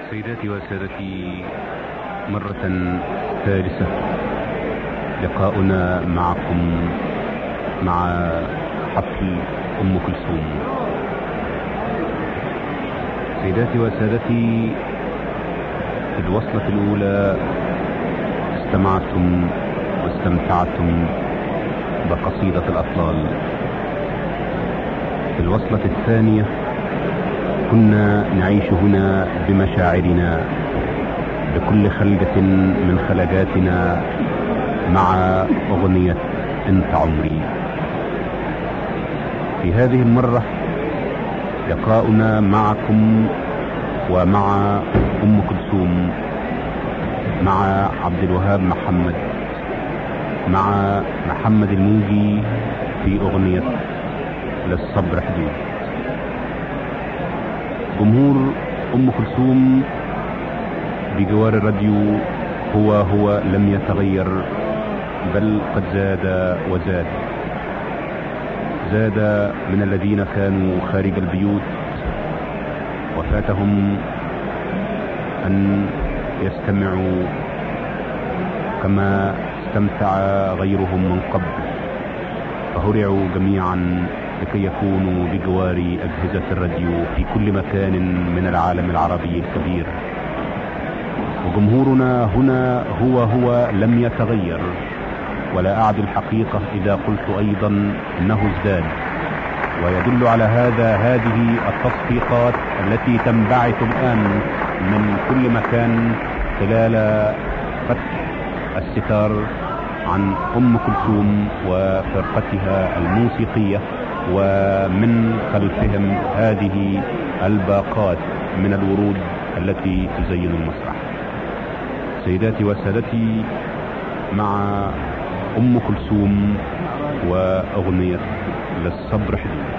سيداتي وسادتي، مرة ثالثة لقاؤنا معكم مع حفل أم كلثوم. سيداتي وسادتي، في الوصلة الأولى استمعتم واستمتعتم بقصيدة الأطلال. في الوصلة الثانية كنا نعيش هنا بمشاعرنا بكل خلقة من خلقاتنا مع أغنية انت عمري. في هذه المرة لقاؤنا معكم ومع أم كلثوم، مع عبد الوهاب محمد، مع محمد الموجي في أغنية للصبر حدود. جمهور أم كلثوم بجوار الراديو هو لم يتغير، بل قد زاد وزاد. زاد من الذين كانوا خارج البيوت وفاتهم أن يستمعوا كما استمتع غيرهم من قبل، فهرعوا جميعا لكي يكونوا بجوار أجهزة الراديو في كل مكان من العالم العربي الكبير. وجمهورنا هنا هو لم يتغير، ولا أعد الحقيقة إذا قلت أيضا أنه ازداد. ويدل على هذا هذه التصفيقات التي تنبعث الآن من كل مكان خلال فتح الستار عن أم كلثوم وفرقتها الموسيقية، ومن خلفهم هذه الباقات من الورود التي تزين المسرح. سيداتي وسادتي، مع أم كلثوم وأغنية للصبر حدود.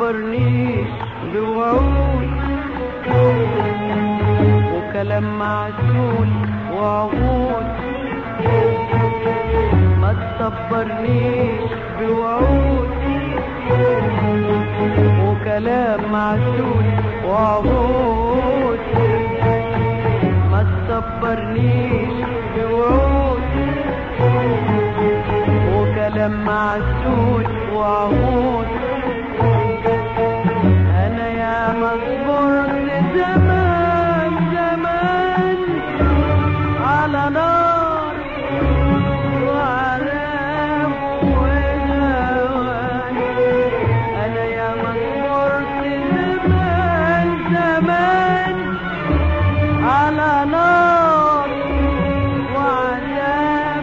تصبرنيش بوعود وكلام معسول وعهود، ما تصبرنيش بوعود وكلام معسول وعهود، ما تصبرنيش بوعود وكلام معسول وعهود. انا يا مصبرت زمان زمان على نار وعذاب وهوان، انا يا مصبرت زمان زمان على نار وعذاب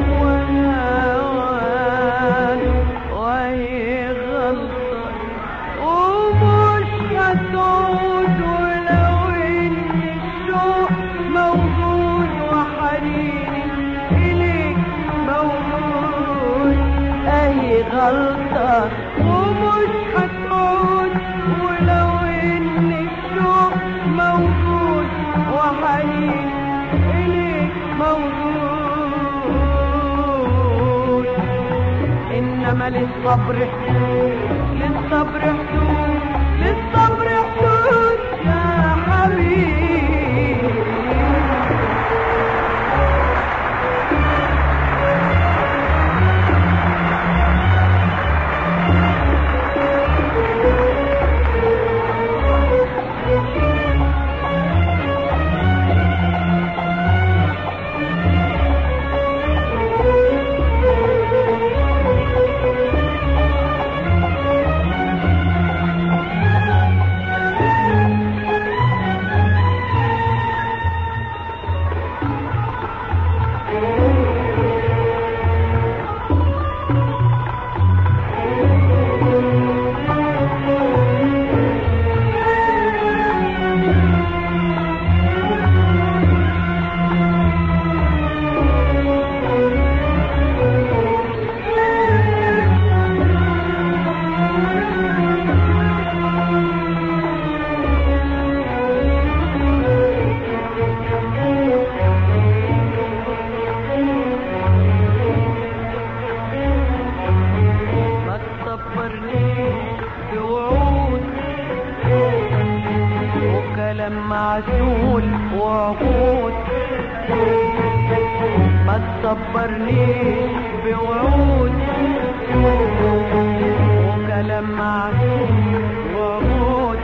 وهوان، وهي غلطة ومش هتعود ولو ان الشوق موجود وحنيني اليك موجود. اهي غلطة ومش هتعود ولو ان الشوق موجود وحنيني اليك موجود. انما للصبر حدود، للصبر حدود، للصبر حدود يا حبيبي. معسول وعقود، ما تصبرنيش بوعود وكلام معسول وعقود.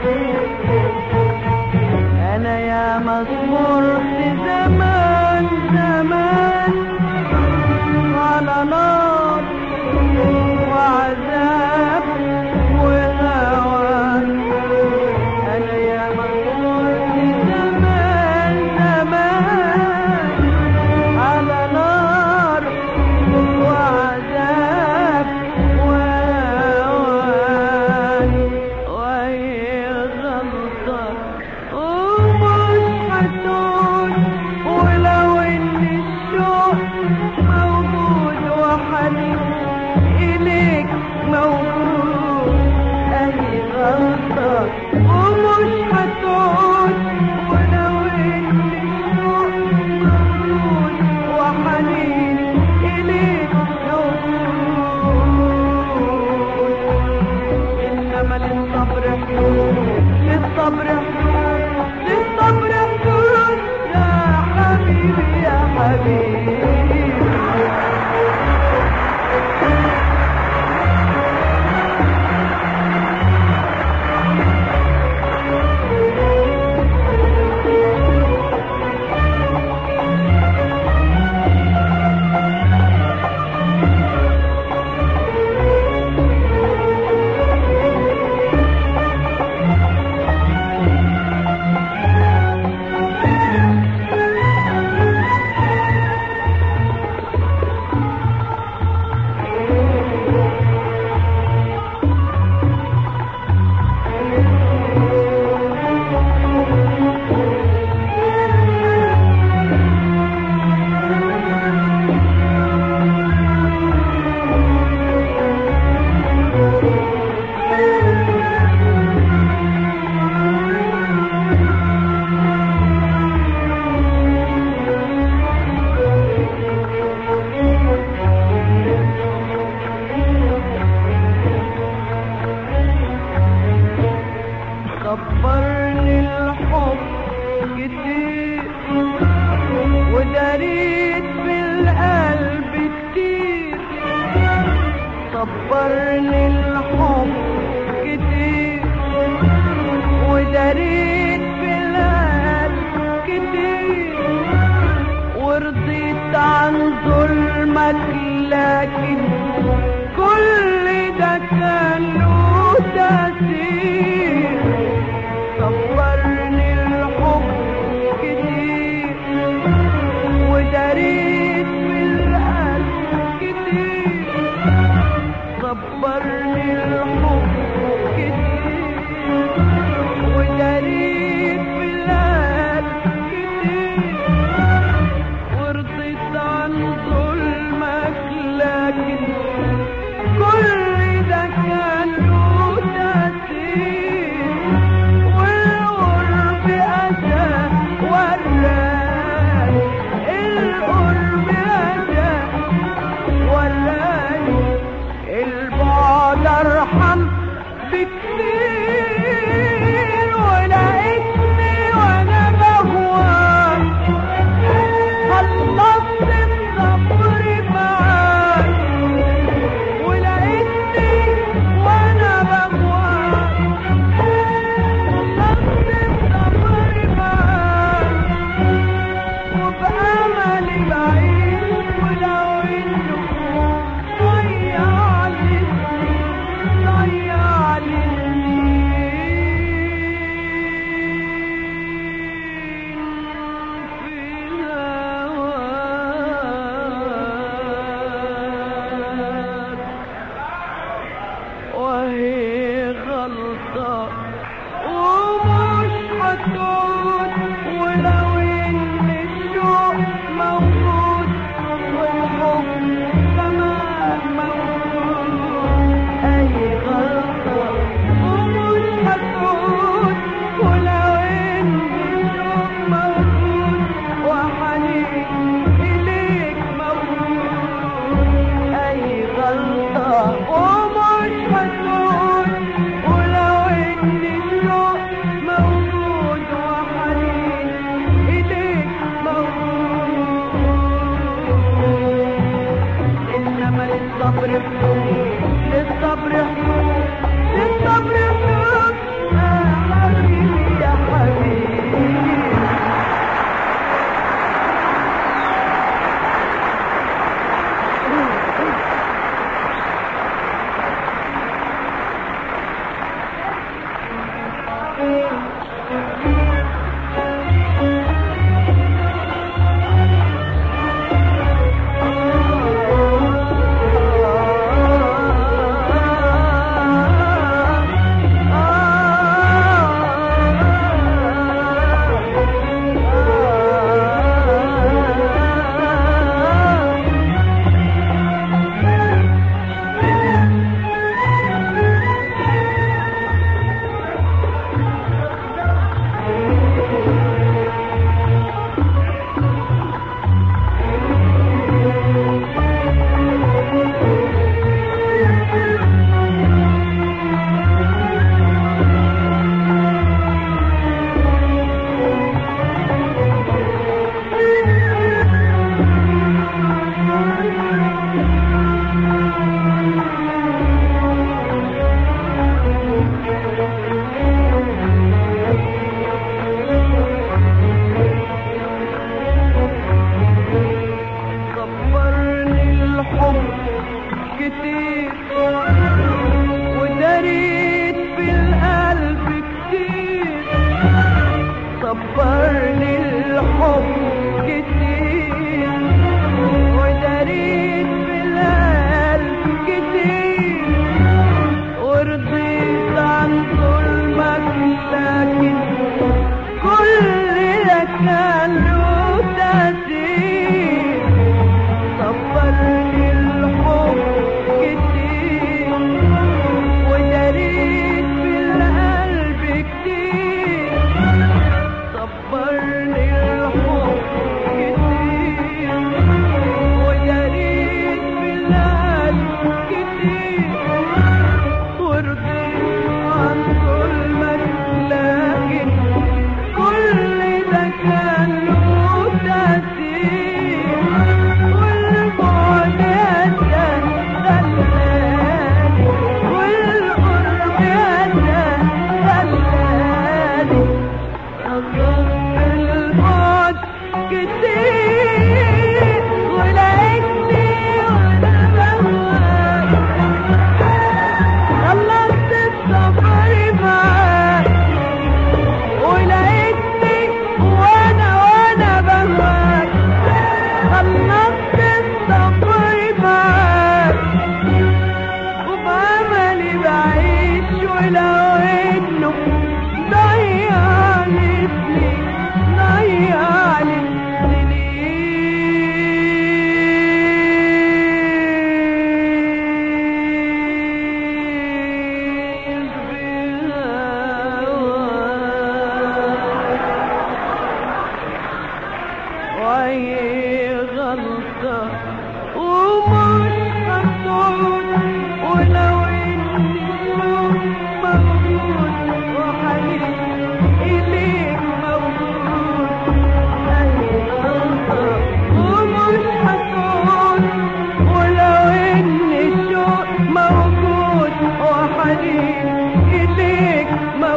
انا يا مصبرت زمان زمان على نار وعذاب وهوان، انا يا مصبرت زمان زمان على نار وعذاب وهوان، وهي غلطة ومش هتعود كتير وداريت في القلب كتير صبرني الحب كتير وداريت في القلب كتير ورضيت عن ظلمك لكن كل ده كان له تأثير صبرني الحب كتير وداريت في القلب كتير صبرني الحب كتير وداريت في القلب كتير ورضيت عن ظلمك لكن كل ده كان له تأثير والقرب أتى وراني القرب أتى وراني البعد أرحم بكتير ولقيتني وأنا بهواك خلصت الصبر معاك ولقيتني وأنا بهواك خلصت الصبر معاك وبأملي بعيش ولو إنه ضيع لي في الهواك وهي غلطة ومش هتعود ولو إن الشوق موجود والحب كمان موجود أي غلطة ومش هتعود ولو إن الشوق موجود وحنين إليك موجود أي غلطة ومش هتعود ولو إن الشوق موجود وحنين إليك موجود إنما للصبر حدود للصبر حدود للصبر حدود يا حبيبي يا حبيبي صبرني الحب كتير وداريت في القلب كتير صبرني الحب كتير وداريت في القلب كتير ورضيت عن ظلمك لكن كل ده كان له تأثير صبرني الحب كتير وداريت في القلب كتير صبرني الحب كتير وداريت في القلب كتير ورضيت عن ظلمك لكن كل ده وأي غلطة ومش هتعود، ولو إني الشوق موجود وحنين إليك موجود. أي غلطة ومش هتعود، ولو إني الشوق موجود وحنين إليك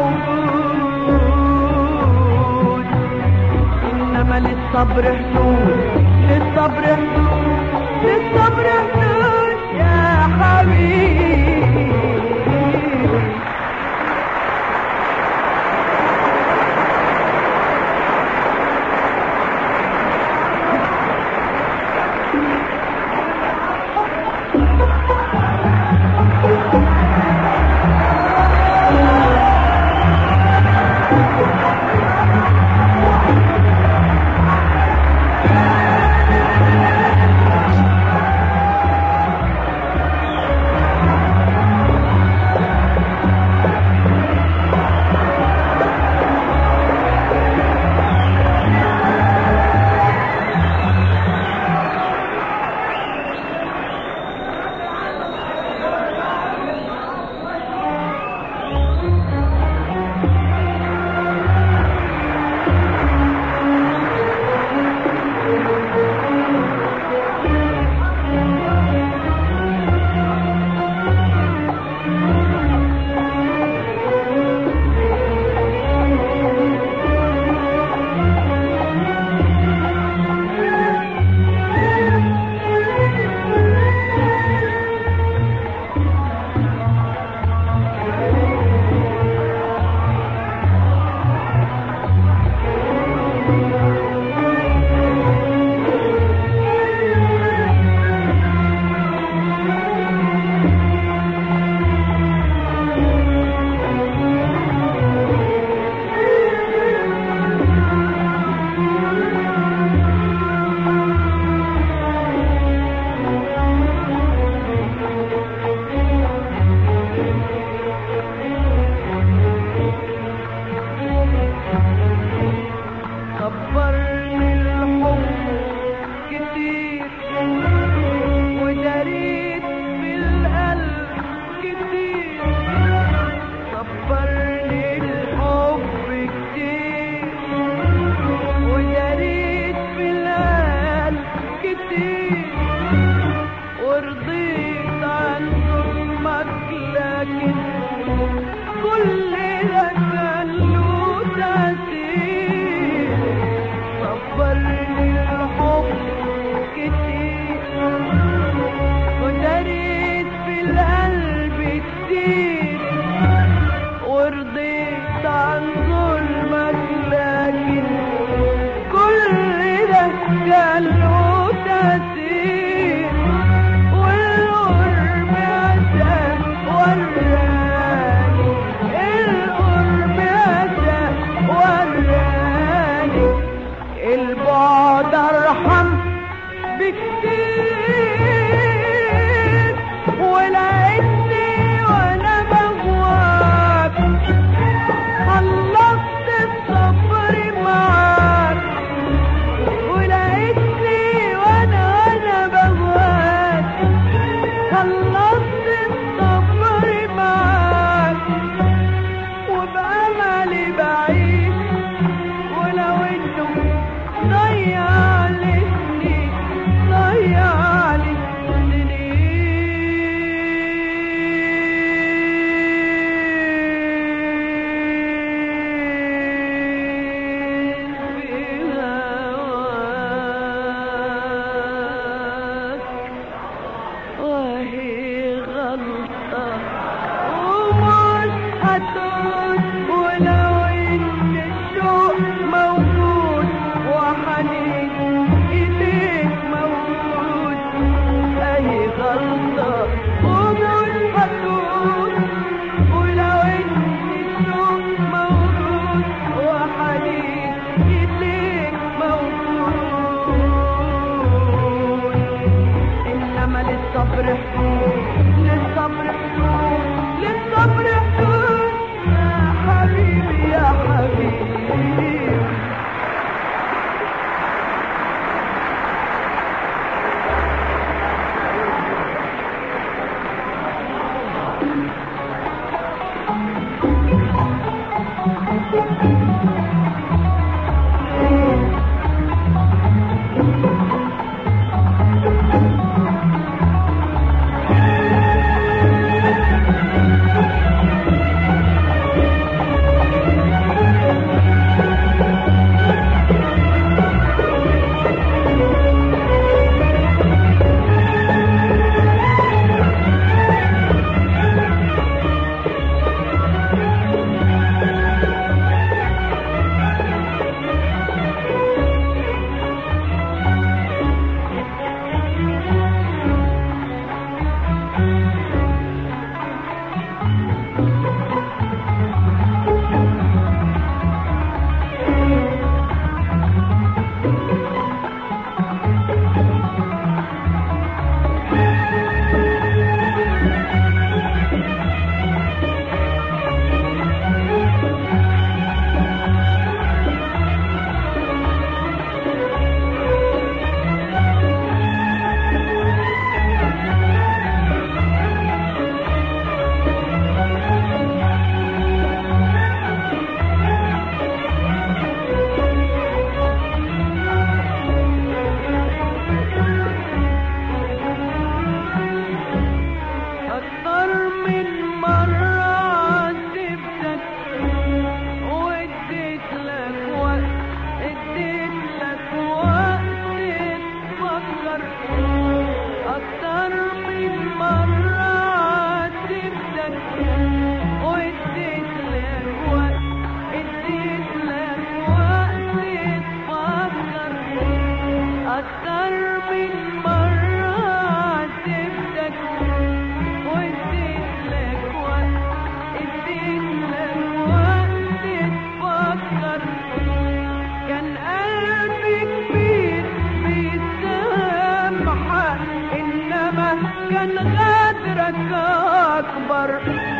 موجود. إنما للصبر حدود، للصبر حدود، للصبر حدود يا حبيبي. كان غدرك أكبر.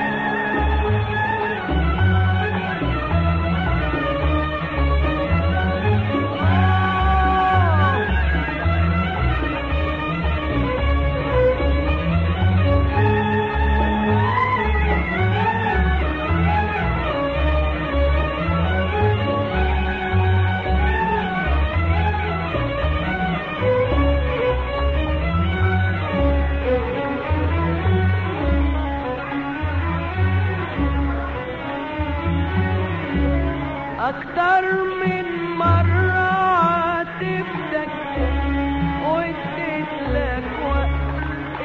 أكتر من مرة عاتبتك واديت لك وقت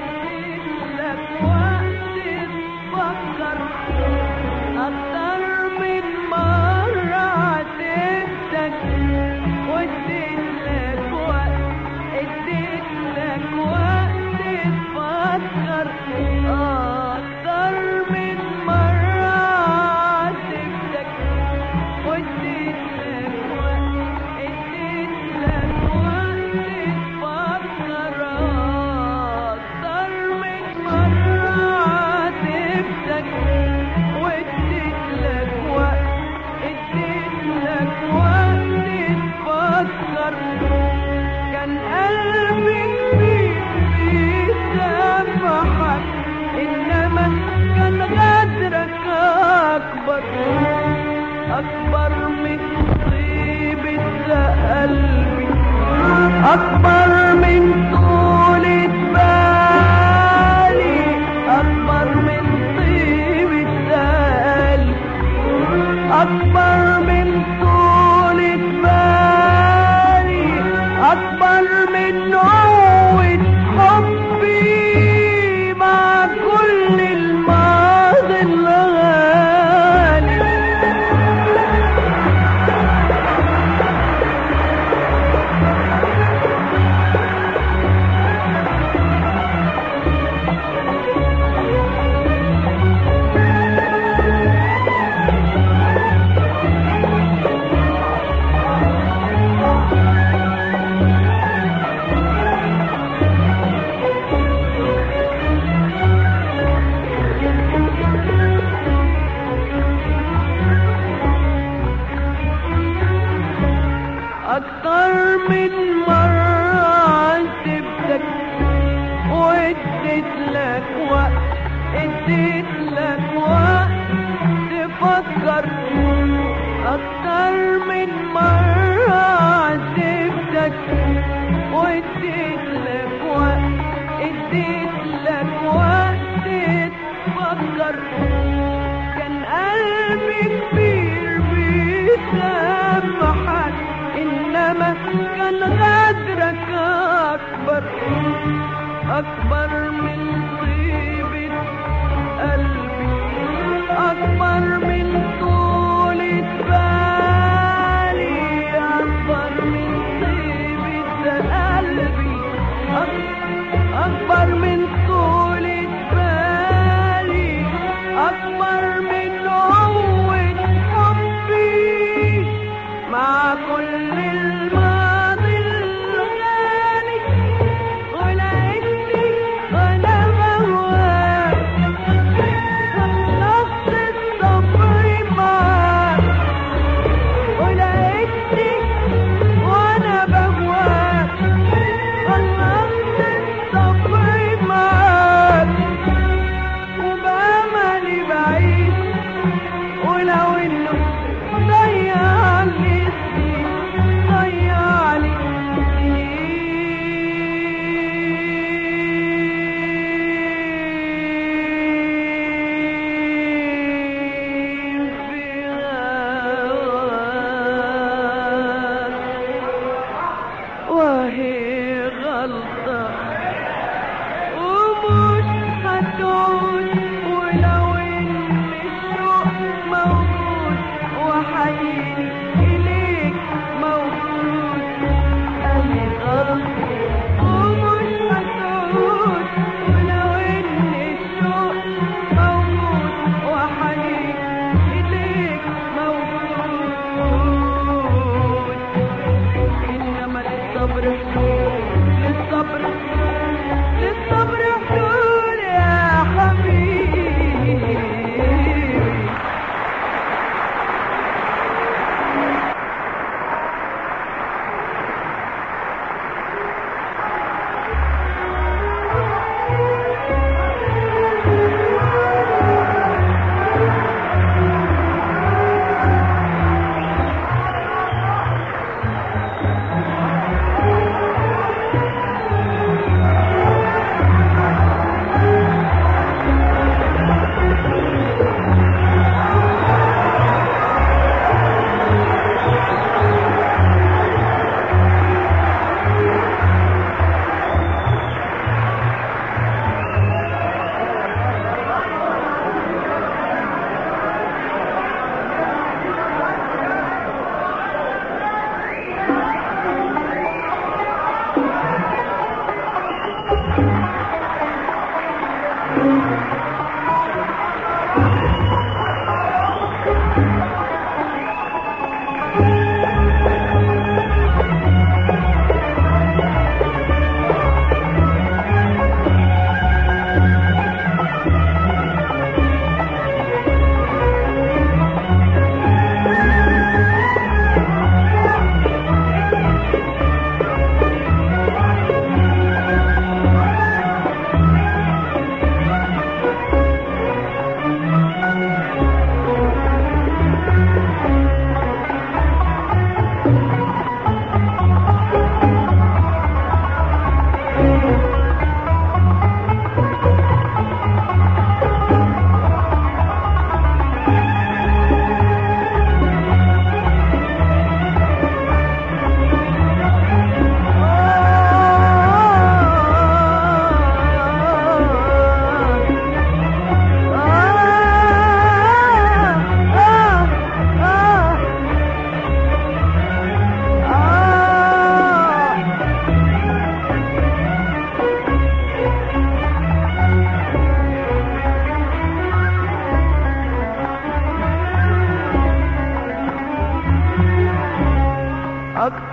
تفكر. أكتر من مرة عاتبتك واديت لك وقت تفكر. أكتر من مرة عاتبتك واديت لك وقت تفكر. أكتر من مرة عاتبتك واديت لك وقت تفكر. كان قلبي كبير بيسامحك إنما كان غدرك أكبر. أكبر من طيبة قلبي، أكبر من طولة بالي، أكبر من طيبة قلبي، أكبر من طولة بالي، أكبر من قوة حبي مع كل الماضي الغالي. أكتر من مرة عاتبتك واديت لك وقت تفكر. أكتر من مرة عاتبتك واديت لك وقت تفكر. كان قلبي كبير بيسامحك إنما كان غدرك أكبر. أكبر من طيبة قلبي، أكبر من طولة بالي، أكبر من طيبة قلبي، أكبر من طولة بالي، أكبر من قوة حبي مع كل الماضي الغالي. ولقيتني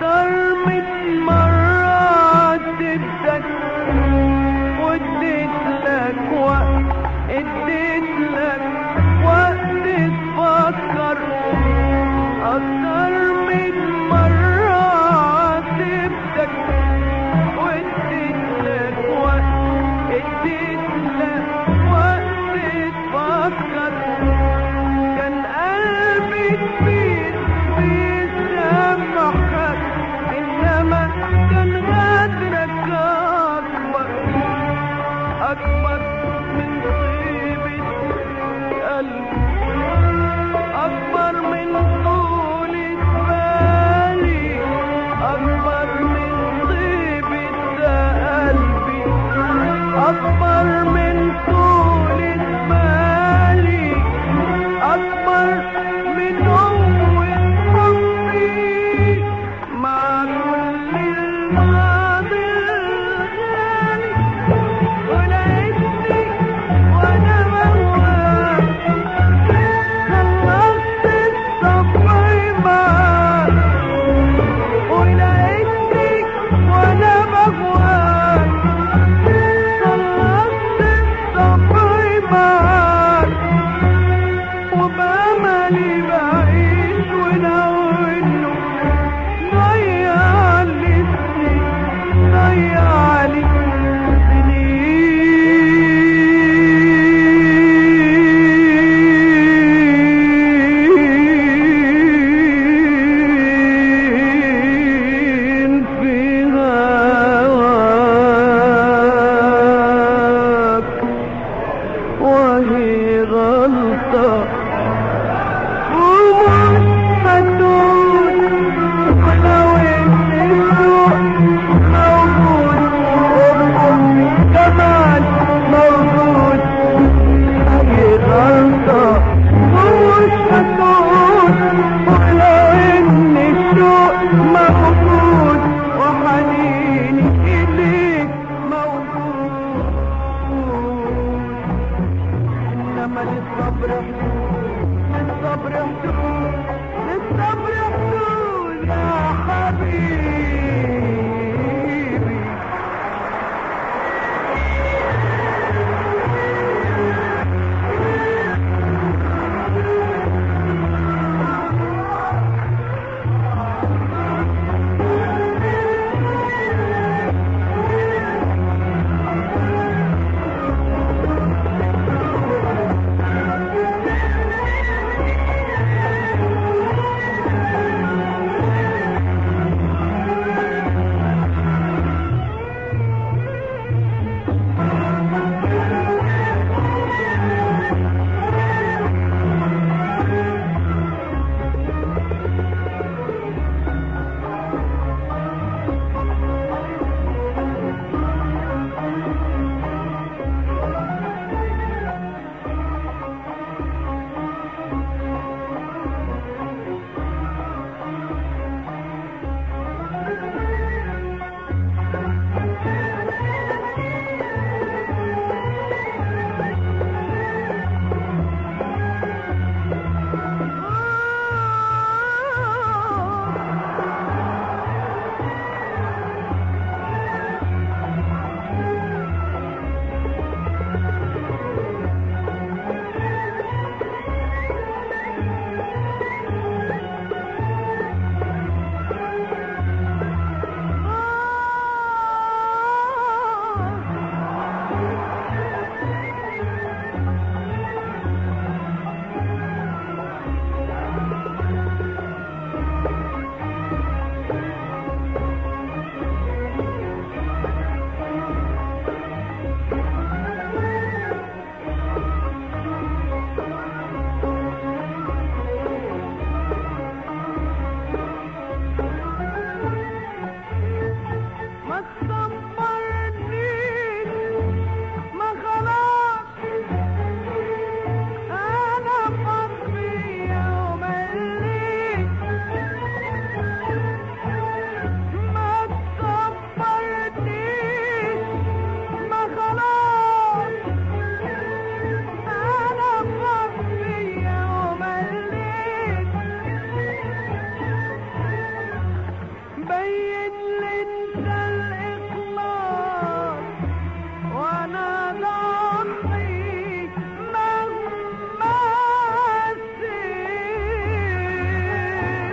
أكتر من مرة عاتبتك واديت لك وقت، اديت لك وقت تفكر. أكتر من مرة عاتبتك واديت لك وقت، اديت لك وقت تفكر. كان قلبي كبير بيسامحك، إنما بين لي انت الاخلاص وانا ضحي مهما سيت.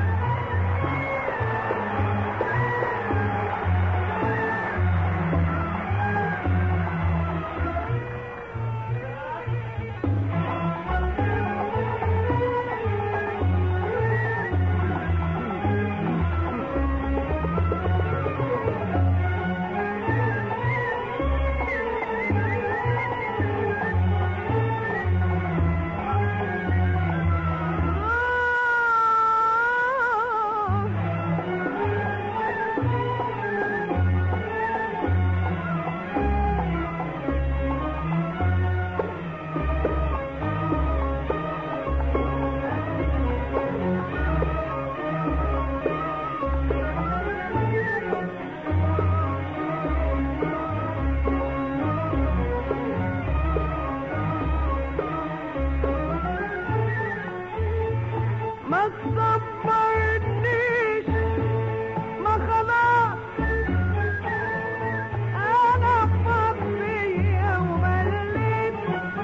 ما تصبرنيش ما خلاص انا فاضية ومليت.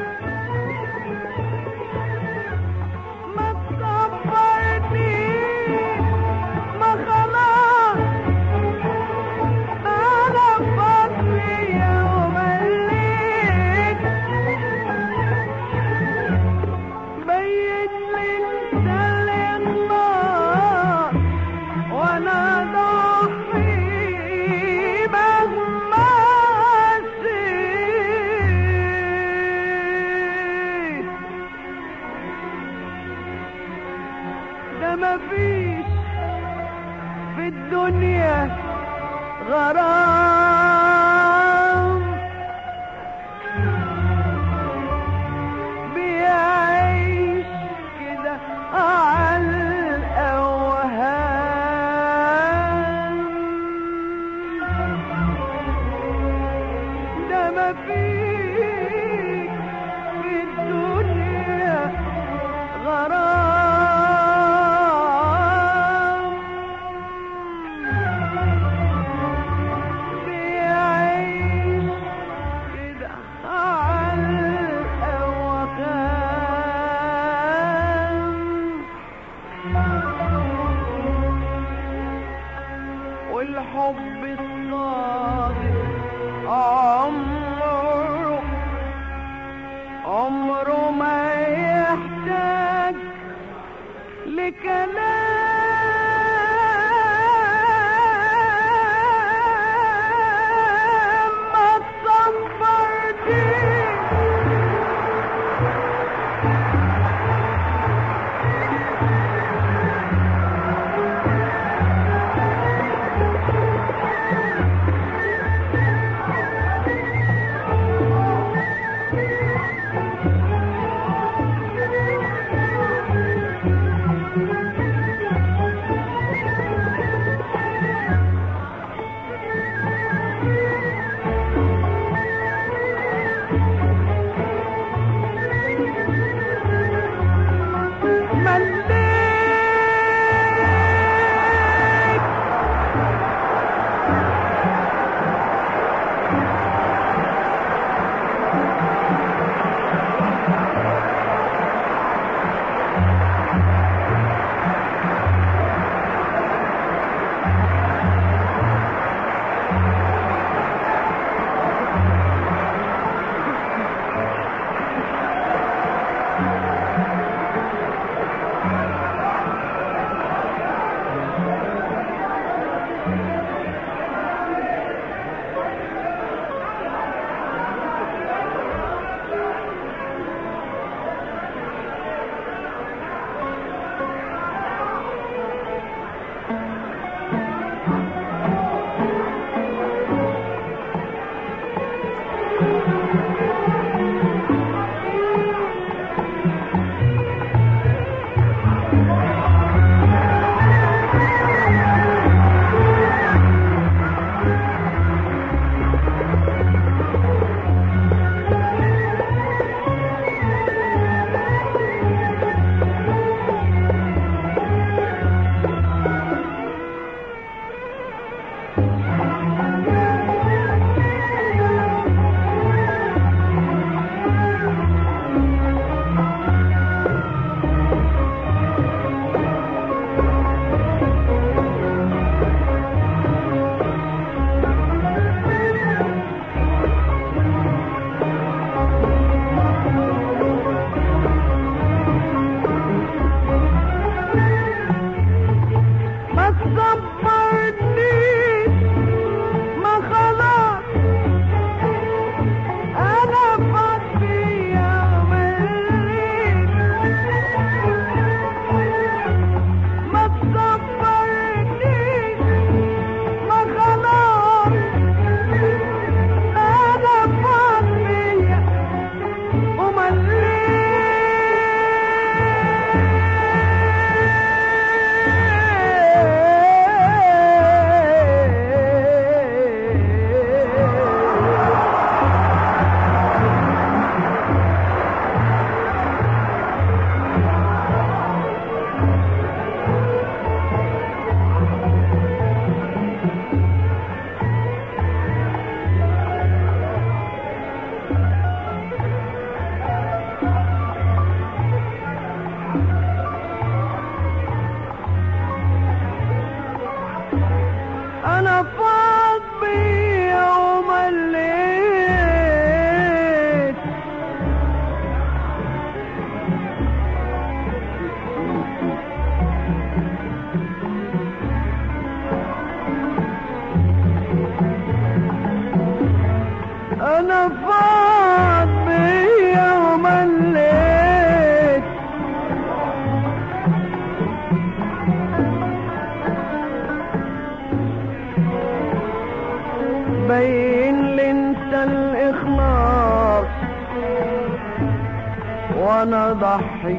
ما تصبرنيش ما خلاص انا فاضية ومليت. بين لي انت الاخلاص وانا ضحي مهما سيت. ده مفيش في الدنيا غرام بيعيش كده عالأوهام. ده مفيش في الدنيا غرام بيعيش كده عالأوهام. والحب الصادق عمره ما يحتاج لكلام. ما تصبرنيش انا فاض بيا ومليت بين لي انت الاخلاص وانا ضحي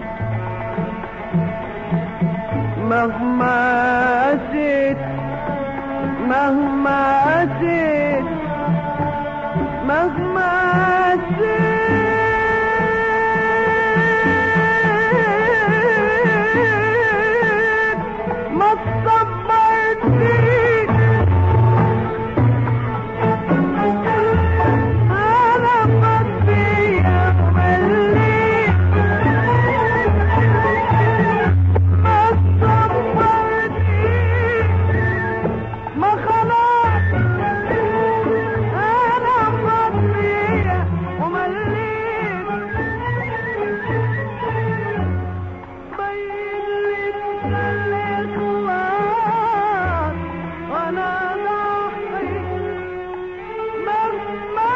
مهما قسيت مهما قسيت مهما قسيت ما تصبرتنيش انا فضية ومليت ما تصبرتنيش ما خلاص انا فضية ومليت بين لي انت الاخلاص وانا ضحي مهما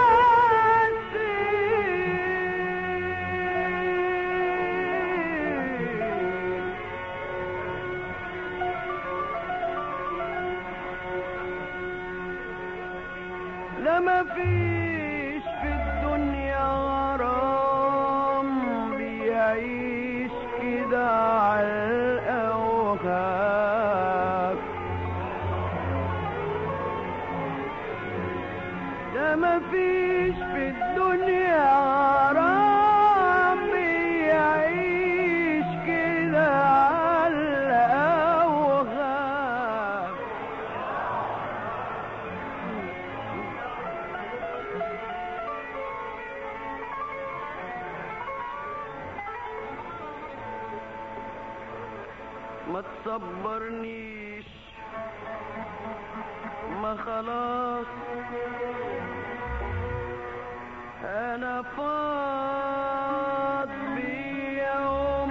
لا مفيش في الدنيا غرام بيعيش كده عالأوهام لا مفيش في الدنيا غرام بيعيش كده عالأوهام ما تصبرنيش ما خلاص انا فاض بيا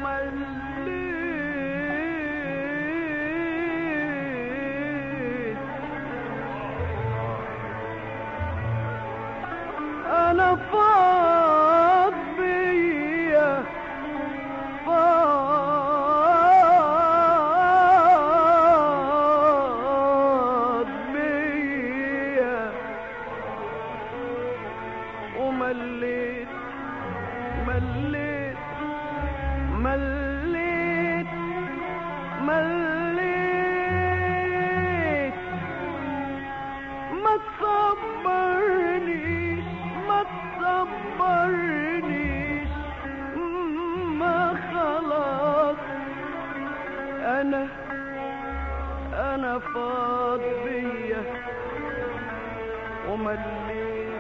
ومليت انا فاض بيا فاض بيا ومليت مليت مليت مليت ما تصبرنيش ما تصبرنيش ما خلاص انا فاض بيا ومليت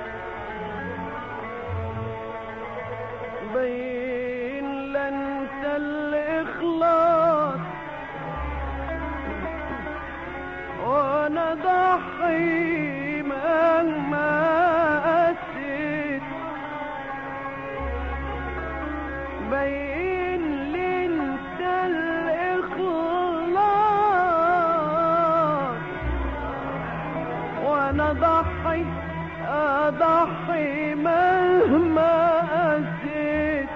بين لا انت الاخلاص وانا ضحي مهما قسيت بين لي انت الاخلاص وانا ضحي اضحي مهما قسيت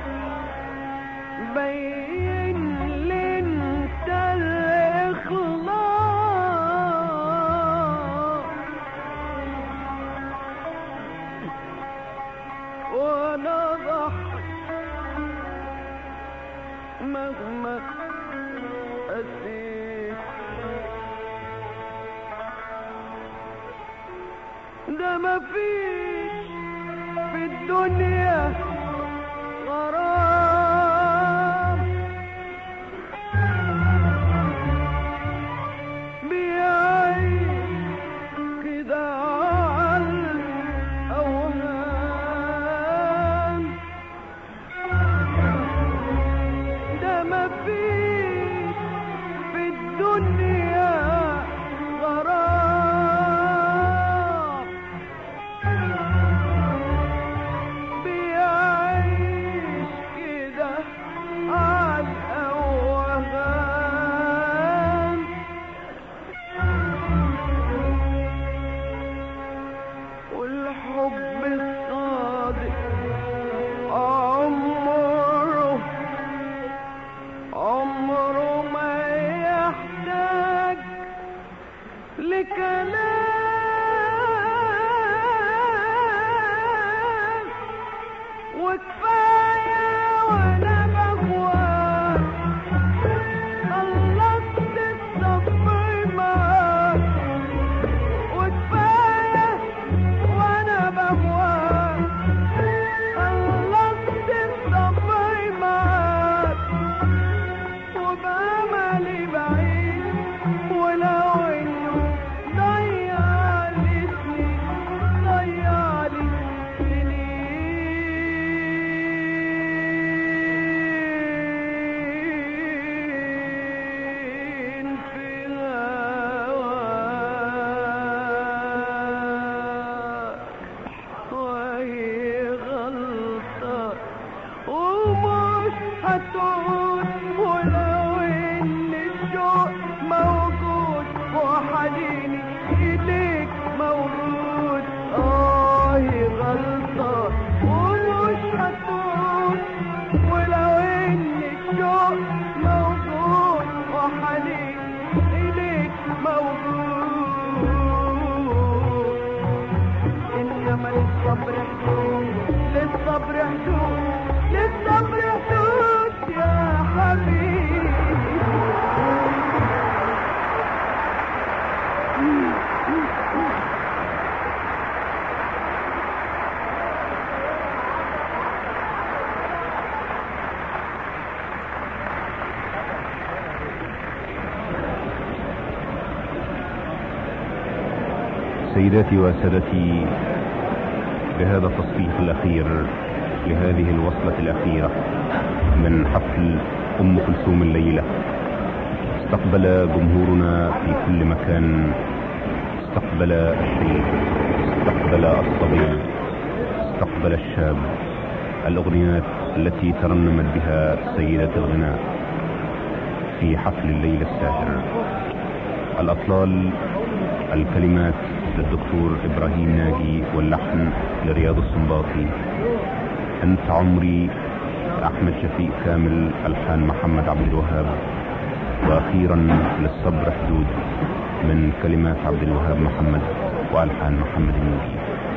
بين لي انت الاخلاص وانا ضحي مهما قسيت ده مفيش في الدنيا غرام بيعيش كده عالأوهام ده مفيش في الدنيا غرام بيعيش وكفاية وانا بغواك خلصت الصبر معاك وكفاية وانا بغواك خلصت الصبر معاك وبأملي بعيد ولو انه ضيع لي سنين في هواك وهي غلطة ومش هتعود ولو ان الشوق موجود وحنيني اليك موجود هي غلطة ومش هتعود ولو ان الشوق موجود وحنيني اليك موجود انما للصبر حدود للصبر حدود للصبر حدود يا حبيبي سيداتي وسادتي، بهذا التصفيق الأخير لهذه الوصلة الأخيرة من حفل أم كلثوم الليلة، استقبل جمهورنا في كل مكان، استقبل الشيخ، استقبل الصبي، استقبل الشاب، الأغنيات التي ترنمت بها سيدة الغناء في حفل الليلة الساهر، الأطلال، الكلمات للدكتور إبراهيم ناجي واللحن لرياض السنباطي، أنت عمري أحمد شفيق كامل، ألحان محمد عبد الوهاب، وأخيرا للصبر حدود من كلمات عبد الوهاب محمد وألحان محمد النوبي.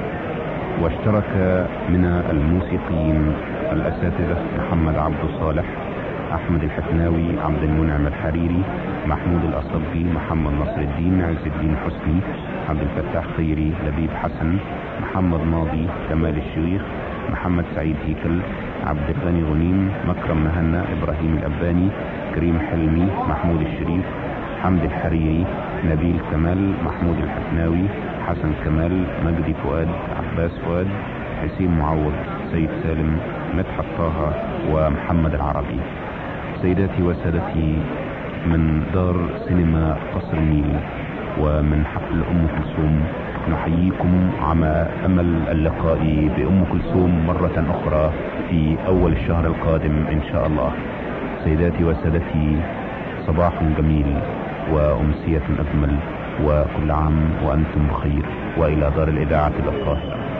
واشترك من الموسيقيين الأساتذة محمد عبد صالح، أحمد الحفناوي، عبد المنعم الحريري، محمود الأصبي، محمد نصر الدين، عز الدين حسني، عبد الفتاح خيري، لبيب حسن، محمد ماضي، كمال الشيخ، محمد سعيد هيكل، عبد الغني غنيم، مكرم مهنا، إبراهيم الأباني، كريم حلمي، محمود الشريف، حمد الحريري، نبيل كمال، محمود الحفناوي، حسن كمال، مجدي فؤاد، عباس فؤاد، حسين معوض، سيد سالم، مدحت طه، ومحمد العربي. سيداتي وسادتي، من دار سينما قصر النيل ومن حفل أم كلثوم نحييكم على أمل اللقاء بأم كلثوم مرة أخرى في أول الشهر القادم إن شاء الله. سيداتي وسادتي، صباح جميل وأمسية أجمل، وكل عام وأنتم بخير، وإلى دار الإذاعة القاهرة.